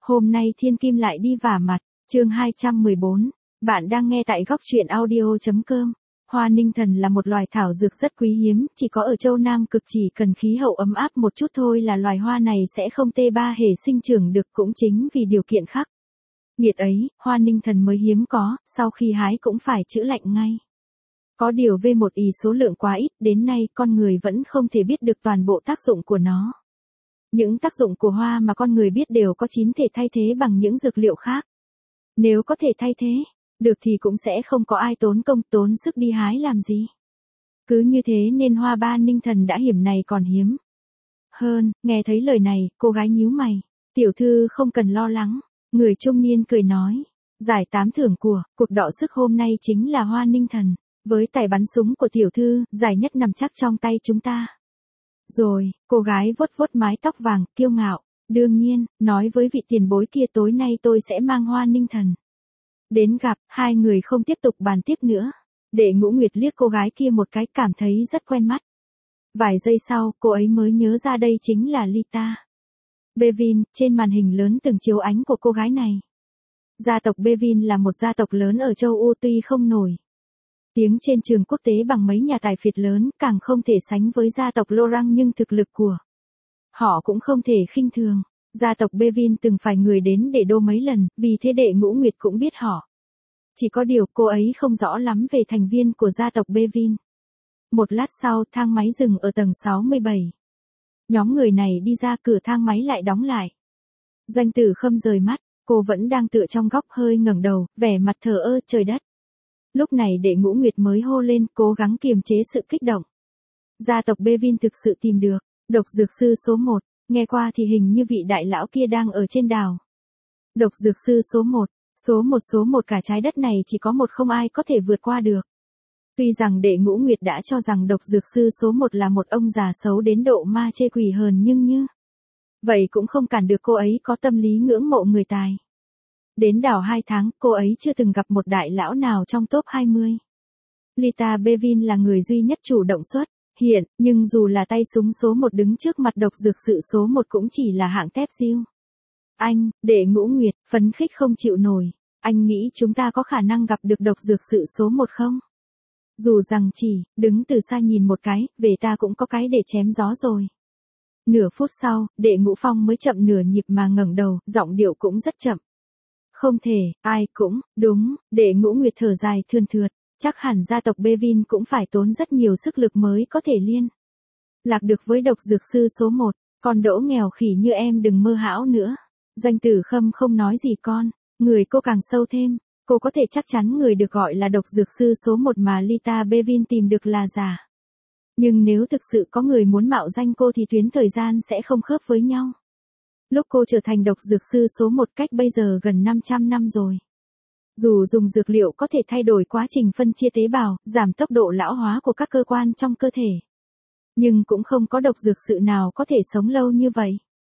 Hôm nay thiên kim lại đi vả mặt, chương 214. Bạn đang nghe tại góc truyện audio.com. Hoa ninh thần là một loài thảo dược rất quý hiếm, chỉ có ở châu Nam Cực, chỉ cần khí hậu ấm áp một chút thôi là loài hoa này sẽ không tê ba hề sinh trưởng được, cũng chính vì điều kiện khắc nghiệt ấy, hoa ninh thần mới hiếm có, sau khi hái cũng phải trữ lạnh ngay. Có điều V1 ì số lượng quá ít, đến nay con người vẫn không thể biết được toàn bộ tác dụng của nó. Những tác dụng của hoa mà con người biết đều có 9 thể thay thế bằng những dược liệu khác. Nếu có thể thay thế được thì cũng sẽ không có ai tốn công tốn sức đi hái làm gì. Cứ như thế nên hoa ba ninh thần đã hiểm này còn hiếm hơn. Nghe thấy lời này, cô gái nhíu mày. Tiểu thư không cần lo lắng. Người trung niên cười nói. Giải 8 thưởng của cuộc đọ sức hôm nay chính là hoa ninh thần. Với tài bắn súng của tiểu thư, giải nhất nằm chắc trong tay chúng ta. Rồi, cô gái vuốt vuốt mái tóc vàng, kiêu ngạo. Đương nhiên, nói với vị tiền bối kia tối nay tôi sẽ mang hoa ninh thần đến gặp. Hai người không tiếp tục bàn tiếp nữa. Đệ Ngũ Nguyệt liếc cô gái kia một cái, cảm thấy rất quen mắt. Vài giây sau, cô ấy mới nhớ ra đây chính là Lita Bevin. Trên màn hình lớn từng chiếu ánh của cô gái này. Gia tộc Bevin là một gia tộc lớn ở châu Âu, tuy không nổi tiếng trên trường quốc tế bằng mấy nhà tài phiệt lớn, càng không thể sánh với gia tộc Lorang, nhưng thực lực của họ cũng không thể khinh thường. Gia tộc Bevin từng phải người đến để đô mấy lần, vì thế Đệ Ngũ Nguyệt cũng biết họ. Chỉ có điều cô ấy không rõ lắm về thành viên của gia tộc Bevin. Một lát sau, thang máy dừng ở tầng 67. Nhóm người này đi ra, cửa thang máy lại đóng lại. Doanh Tử Khâm rời mắt, cô vẫn đang tựa trong góc, hơi ngẩng đầu, vẻ mặt thờ ơ. Trời đất! Lúc này Đệ Ngũ Nguyệt mới hô lên, cố gắng kiềm chế sự kích động. Gia tộc Bevin thực sự tìm được độc dược sư số 1, nghe qua thì hình như vị đại lão kia đang ở trên đảo. Độc dược sư số 1, số một cả trái đất này chỉ có một, không ai có thể vượt qua được. Tuy rằng Đệ Ngũ Nguyệt đã cho rằng độc dược sư số 1 là một ông già xấu đến độ ma chê quỷ hờn, nhưng như vậy cũng không cản được cô ấy có tâm lý ngưỡng mộ người tài. Đến đảo 2 tháng, cô ấy chưa từng gặp một đại lão nào trong top 20. Lita Bevin là người duy nhất chủ động xuất hiện, nhưng dù là tay súng số 1 đứng trước mặt độc dược sự số 1 cũng chỉ là hạng tép diêu. Anh, Đệ Ngũ Nguyệt, phấn khích không chịu nổi. Anh nghĩ chúng ta có khả năng gặp được độc dược sự số 1 không? Dù rằng chỉ đứng từ xa nhìn một cái, về ta cũng có cái để chém gió rồi. Nửa phút sau, Đệ Ngũ Phong mới chậm nửa nhịp mà ngẩng đầu, giọng điệu cũng rất chậm. Không thể, ai cũng, đúng. Đệ Ngũ Nguyệt thở dài thườn thượt, chắc hẳn gia tộc Bevin cũng phải tốn rất nhiều sức lực mới có thể liên lạc được với độc dược sư số 1, còn đỗ nghèo khỉ như em đừng mơ hão nữa. Doanh Tử Khâm không nói gì con, người cô càng sâu thêm, cô có thể chắc chắn người được gọi là độc dược sư số 1 mà Lita Bevin tìm được là giả. Nhưng nếu thực sự có người muốn mạo danh cô thì tuyến thời gian sẽ không khớp với nhau. Lúc cô trở thành độc dược sư số 1 cách bây giờ gần 500 năm rồi. Dù dùng dược liệu có thể thay đổi quá trình phân chia tế bào, giảm tốc độ lão hóa của các cơ quan trong cơ thể, nhưng cũng không có độc dược sự nào có thể sống lâu như vậy.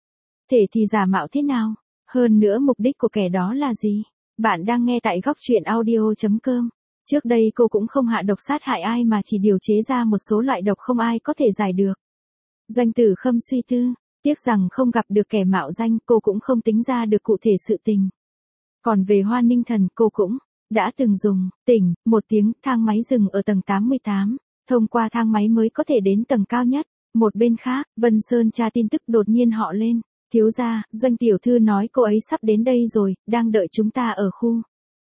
Thể thì giả mạo thế nào? Hơn nữa mục đích của kẻ đó là gì? Bạn đang nghe tại góc truyện audio.com. Trước đây cô cũng không hạ độc sát hại ai mà chỉ điều chế ra một số loại độc không ai có thể giải được. Doanh Tử Khâm suy tư, tiếc rằng không gặp được kẻ mạo danh, cô cũng không tính ra được cụ thể sự tình. Còn về hoa ninh thần, cô cũng đã từng dùng. Tỉnh, một tiếng, thang máy dừng ở tầng 88. Thông qua thang máy mới có thể đến tầng cao nhất. Một bên khác, Vân Sơn tra tin tức đột nhiên họ lên. Thiếu gia, Doanh tiểu thư nói cô ấy sắp đến đây rồi, đang đợi chúng ta ở khu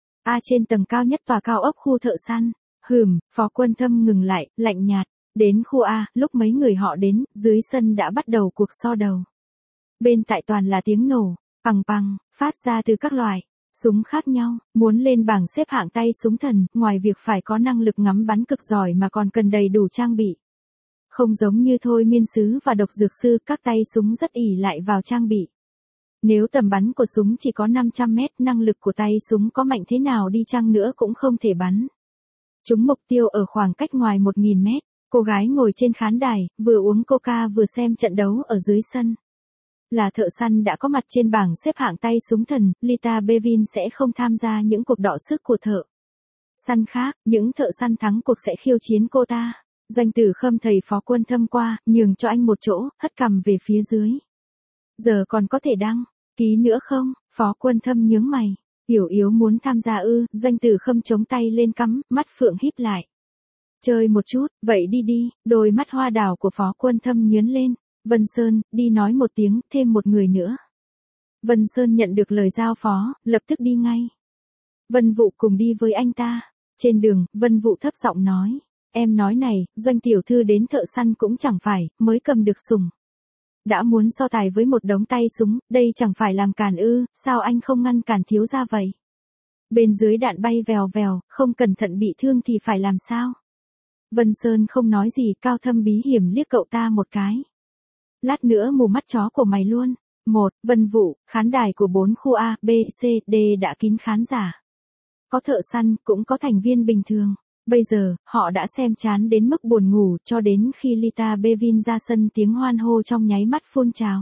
A trên tầng cao nhất tòa cao ốc khu thợ săn. Phó Quân Thâm ngừng lại, lạnh nhạt. Đến khu A, lúc mấy người họ đến, dưới sân đã bắt đầu cuộc so đầu. Bên tại toàn là tiếng nổ, pằng pằng, phát ra từ các loại súng khác nhau. Muốn lên bảng xếp hạng tay súng thần, ngoài việc phải có năng lực ngắm bắn cực giỏi mà còn cần đầy đủ trang bị. Không giống như thôi miên sứ và độc dược sư, các tay súng rất ỷ lại vào trang bị. Nếu tầm bắn của súng chỉ có 500 mét, năng lực của tay súng có mạnh thế nào đi chăng nữa cũng không thể bắn trúng mục tiêu ở khoảng cách ngoài 1000 mét. Cô gái ngồi trên khán đài, vừa uống coca vừa xem trận đấu ở dưới sân. Là thợ săn đã có mặt trên bảng xếp hạng tay súng thần, Lita Bevin sẽ không tham gia những cuộc đọ sức của thợ săn khác, những thợ săn thắng cuộc sẽ khiêu chiến cô ta. Doanh Tử Khâm thầy Phó Quân Thâm qua, nhường cho anh một chỗ, hất cằm về phía dưới. Giờ còn có thể đăng ký nữa không? Phó Quân Thâm nhướng mày. Yểu yếu muốn tham gia ư? Doanh Tử Khâm chống tay lên cắm, mắt phượng híp lại. Chơi một chút, vậy đi đi, đôi mắt hoa đào của Phó Quân Thâm nhướng lên. Vân Sơn, đi nói một tiếng, thêm một người nữa. Vân Sơn nhận được lời giao phó, lập tức đi ngay. Vân Vũ cùng đi với anh ta. Trên đường, Vân Vũ thấp giọng nói. Em nói này, Doanh tiểu thư đến thợ săn cũng chẳng phải, mới cầm được súng. Đã muốn so tài với một đống tay súng, đây chẳng phải làm cản ư, sao anh không ngăn cản thiếu gia vậy? Bên dưới đạn bay vèo vèo, không cẩn thận bị thương thì phải làm sao? Vân Sơn không nói gì, Cao Thâm bí hiểm liếc cậu ta một cái. Lát nữa mù mắt chó của mày luôn. Vân Vũ, khán đài của 4 khu A, B, C, D đã kín khán giả. Có thợ săn, cũng có thành viên bình thường. Bây giờ, họ đã xem chán đến mức buồn ngủ cho đến khi Lita Bevin ra sân tiếng hoan hô trong nháy mắt phun trào.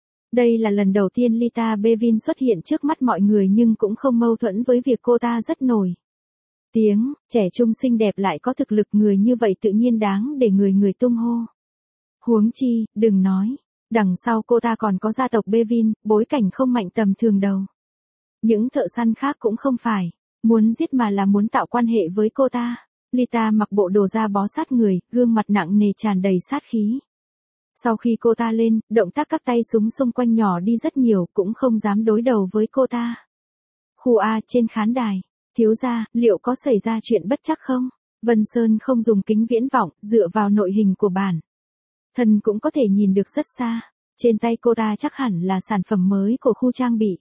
Đây là lần đầu tiên Lita Bevin xuất hiện trước mắt mọi người nhưng cũng không mâu thuẫn với việc cô ta rất nổi tiếng, trẻ trung xinh đẹp lại có thực lực người như vậy tự nhiên đáng để người tung hô. Huống chi, đừng nói, đằng sau cô ta còn có gia tộc Bevin, bối cảnh không mạnh tầm thường đâu. Những thợ săn khác cũng không phải muốn giết mà là muốn tạo quan hệ với cô ta. Lita mặc bộ đồ da bó sát người, gương mặt nặng nề tràn đầy sát khí. Sau khi cô ta lên, động tác các tay súng xung quanh nhỏ đi rất nhiều, cũng không dám đối đầu với cô ta. Khu A trên khán đài. Thiếu gia, liệu có xảy ra chuyện bất trắc không? Vân Sơn không dùng kính viễn vọng, dựa vào nội hình của bản thân cũng có thể nhìn được rất xa. Trên tay cô ta chắc hẳn là sản phẩm mới của khu trang bị.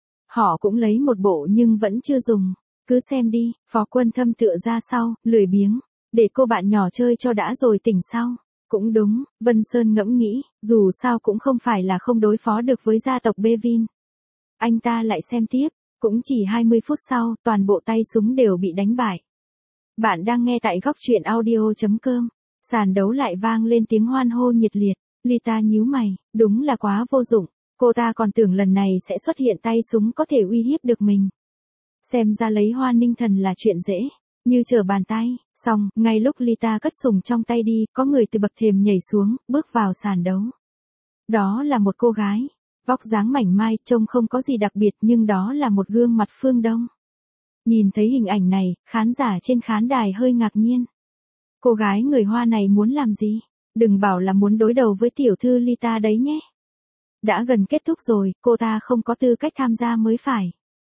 Họ cũng lấy một bộ nhưng vẫn chưa dùng. Cứ xem đi, Phó Quân Thâm tựa ra sau, lười biếng. Để cô bạn nhỏ chơi cho đã rồi tỉnh sau. Cũng đúng, Vân Sơn ngẫm nghĩ, dù sao cũng không phải là không đối phó được với gia tộc Bevin. Anh ta lại xem tiếp, cũng chỉ 20 phút sau, toàn bộ tay súng đều bị đánh bại. Bạn đang nghe tại góc truyện audio.com. Sàn đấu lại vang lên tiếng hoan hô nhiệt liệt. Lita nhíu mày, đúng là quá vô dụng. Cô ta còn tưởng lần này sẽ xuất hiện tay súng có thể uy hiếp được mình. Xem ra lấy Hoa Ninh Thần là chuyện dễ, như trở bàn tay. Xong, ngay lúc Lita cất súng trong tay đi, có người từ bậc thềm nhảy xuống, bước vào sàn đấu. Đó là một cô gái, vóc dáng mảnh mai, trông không có gì đặc biệt nhưng đó là một gương mặt phương Đông. Nhìn thấy hình ảnh này, khán giả trên khán đài hơi ngạc nhiên. Cô gái người Hoa này muốn làm gì? Đừng bảo là muốn đối đầu với tiểu thư Lita đấy nhé. Đã gần kết thúc rồi, cô ta không có tư cách tham gia mới phải.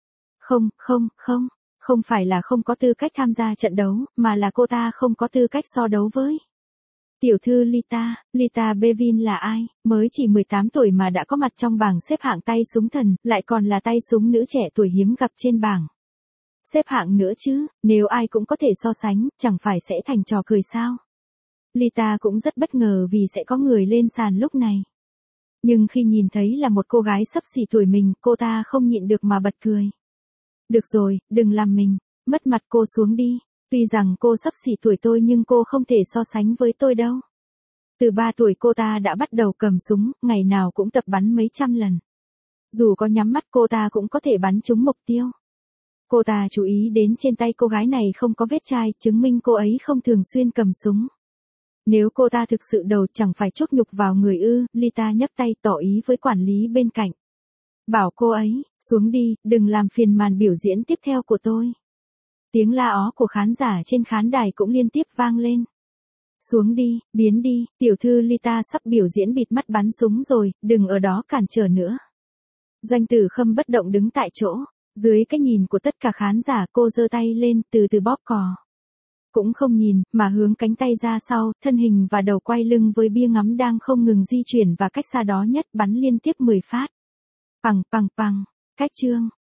Không phải là không có tư cách tham gia trận đấu, mà là cô ta không có tư cách so đấu với tiểu thư Lita Bevin là ai? Mới chỉ 18 tuổi mà đã có mặt trong bảng xếp hạng tay súng thần, lại còn là tay súng nữ trẻ tuổi hiếm gặp trên bảng xếp hạng nữa chứ, nếu ai cũng có thể so sánh, chẳng phải sẽ thành trò cười sao? Lita cũng rất bất ngờ vì sẽ có người lên sàn lúc này. Nhưng khi nhìn thấy là một cô gái xấp xỉ tuổi mình, cô ta không nhịn được mà bật cười. Được rồi, đừng làm mình mất mặt, cô xuống đi. Tuy rằng cô xấp xỉ tuổi tôi nhưng cô không thể so sánh với tôi đâu. Từ 3 tuổi cô ta đã bắt đầu cầm súng, ngày nào cũng tập bắn mấy trăm lần. Dù có nhắm mắt cô ta cũng có thể bắn trúng mục tiêu. Cô ta chú ý đến trên tay cô gái này không có vết chai, chứng minh cô ấy không thường xuyên cầm súng. Nếu cô ta thực sự đầu chẳng phải chuốc nhục vào người ư? Lita nhấc tay tỏ ý với quản lý bên cạnh. Bảo cô ấy, xuống đi, đừng làm phiền màn biểu diễn tiếp theo của tôi. Tiếng la ó của khán giả trên khán đài cũng liên tiếp vang lên. Xuống đi, biến đi, tiểu thư Lita sắp biểu diễn bịt mắt bắn súng rồi, đừng ở đó cản trở nữa. Doanh Tử Khâm bất động đứng tại chỗ, dưới cái nhìn của tất cả khán giả cô giơ tay lên từ từ bóp cò. Cũng không nhìn, mà hướng cánh tay ra sau, thân hình và đầu quay lưng với bia ngắm đang không ngừng di chuyển và cách xa đó nhất bắn liên tiếp 10 phát. Pằng, cách chương.